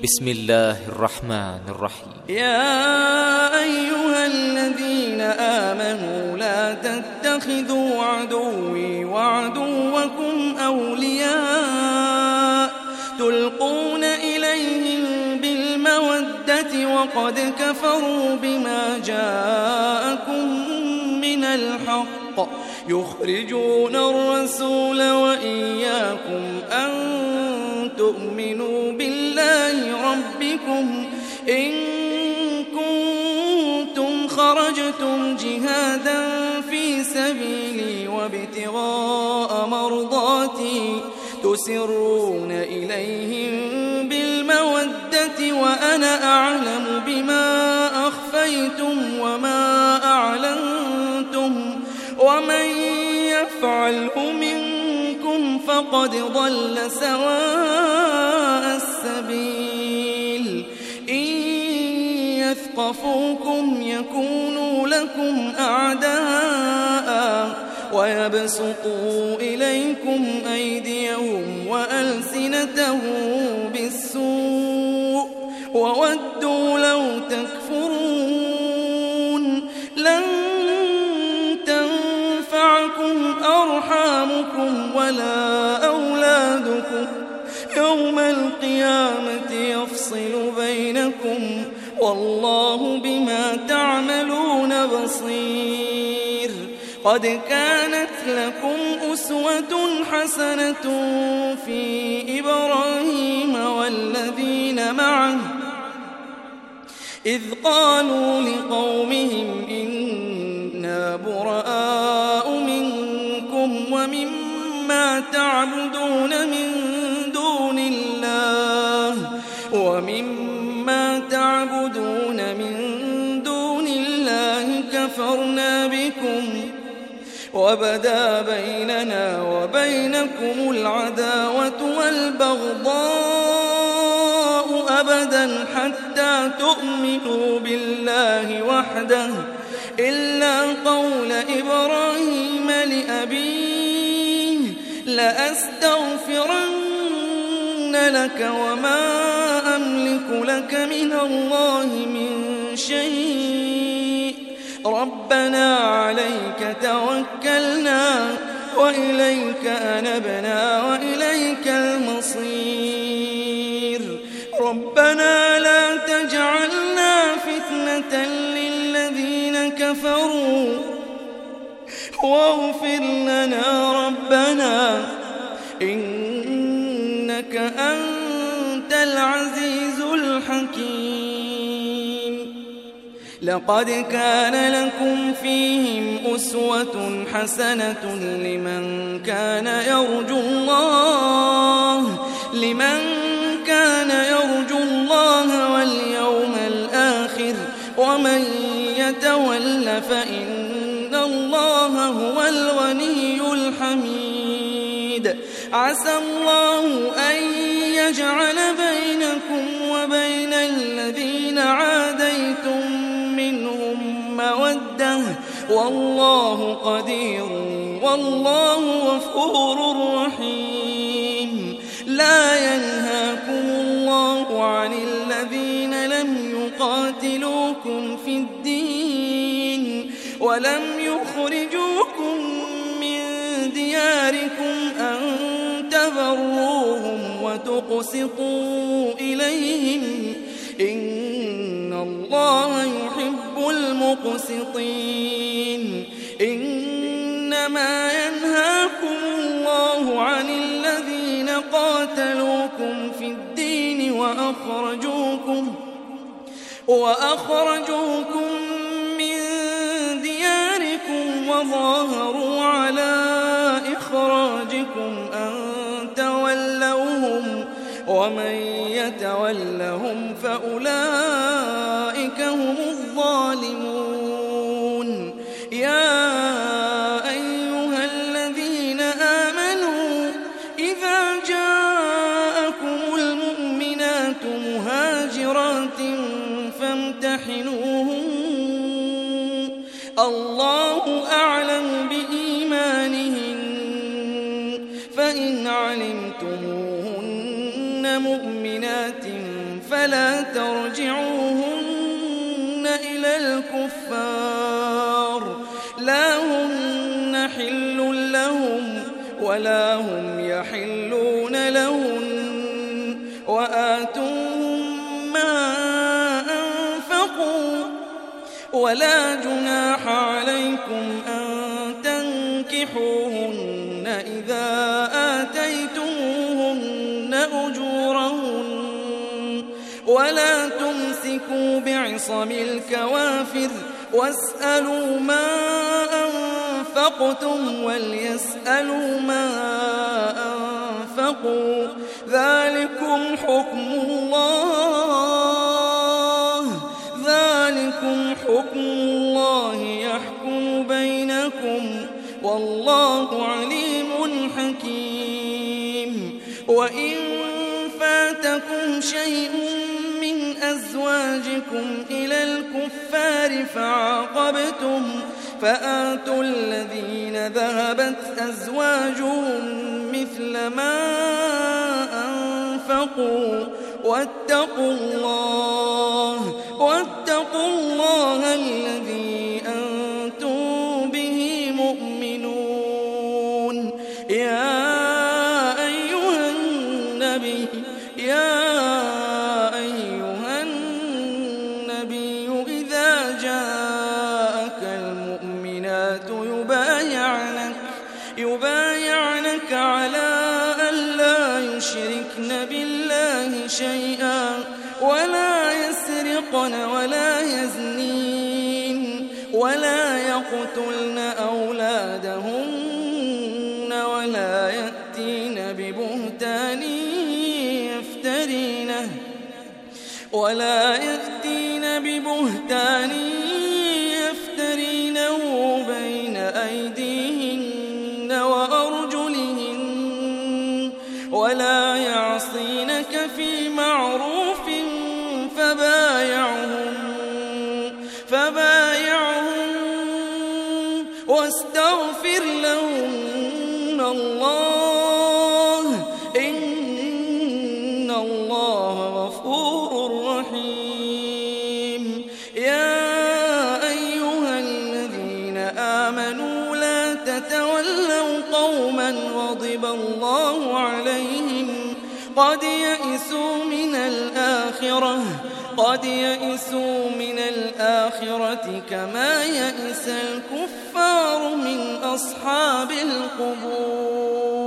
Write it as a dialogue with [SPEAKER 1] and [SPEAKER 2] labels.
[SPEAKER 1] بسم الله الرحمن الرحيم.
[SPEAKER 2] يا أيها الذين آمنوا لا تتخذوا عدوي وعدوكم أولياء تلقون إليهم بالمودة وقد كفروا بما جاءكم من الحق يخرجون الرسول وإياكم أن تؤمنوا بالله ربكم إن كنتم خرجتم جهادا في سبيلي وابتغاء مرضاتي تسرون إليهم بالمودة وأنا أعلم بما أخفيتم وما أعلنتم ومن يفعله منكم فقد ضل سواء السبيل إن يثقفوكم يكونوا لكم أعداء ويبسطوا إليكم أيديهم وألسنتهم بالسوء وودوا لو تكفرون لن تنفعكم أرحامكم ولا أولادكم يوم القيامة يفصل بينكم والله بما تعملون بصير. قد كانت لكم أسوة حسنة في إبراهيم والذين معه إذ قالوا لقومهم إنا براء منكم ومما تعبدون من دون الله كفرنا بكم وبدا بيننا وبينكم العداوة والبغضاء أبدا حتى تؤمنوا بالله وحده إلا قول إبراهيم لأبيه لأستغفرن لك وما أملك لك من الله من شيء ربنا عليك توكلنا وإليك أنبنا وإليك المصير ربنا لا تجعلنا فتنة للذين كفروا واغفر لنا ربنا إنك أنت العزيز الحكيم. لقد كان لكم فيهم أسوة حسنة لمن كان يرجو الله واليوم الآخر ومن يتول فإن الله هو الغني الحميد. عسى الله أن يجعل بينكم وبين الذين عاديتم منهم مودة والله قدير والله غفور رحيم. لا ينهاكم الله عن الذين لم يقاتلوكم في الدين ولم يخرجوكم من دياركم أن تبروهم وتقسطوا إليهم إن الله يحب المقسطين. إنما ينهاكم الله عن الذين قاتلوكم في الدين وأخرجوكم من دياركم وظاهروا على إخراجكم أن تولوهم ومن يتولهم فأولئك هم الظالمون. يا أيها الذين آمنوا إذا جاءكم المؤمنات مهاجرات فامتحنوهن الله أعلم بإيمانهن فإن علمتموهن مؤمنات فلا ترجعوهن إلى الكفار لا هن حل لهم ولا هم يحلون لهن وآتوهم ما أنفقوا ولا جناح عليكم أن تنكحوهن إذا آتيتموهن أجورهن ولا تمسكوا بعصم الكوافر واسألوا ما أنفقتم وليسألوا ما أنفقوا ذلكم حكم الله يحكم بينكم والله عليم حكيم وإن فاتكم شيء من أزواجكم إلى الكفار فعاقبتم فآتوا الذين ذهبت أزواجهم مثل ما أنفقوا واتقوا الله الذي أنتم به مؤمنون يا أيها النبي إذا جاءك المؤمنات يبايعنك على أن لا يشركن بالله شيئا ولا يسرقن ولا يزنين ولا يقتلن أولادهن ولا يأتين ببهتان يفترينه بين أيديهن وأرجلهن ولا يعصينك في معروف فبايعهم واستغفر لهن الله إن الله غفور رحيم يا أيها الذين آمنوا لا تتولوا قوما غضب الله عليهم قد يئسوا من الآخرة كما يئس الكفار من أصحاب القبور